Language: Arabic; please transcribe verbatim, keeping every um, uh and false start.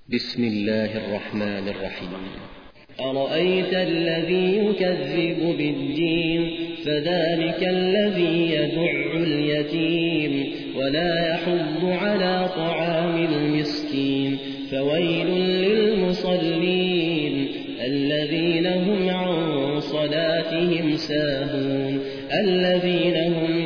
بسم الله الرحمن الرحيم. أرأيت الذي يكذب بالدين فذلك الذي يدع اليتيم ولا يحض على طعام المسكين فويل للمصلين الذين هم عن صلاتهم ساهون الذين هم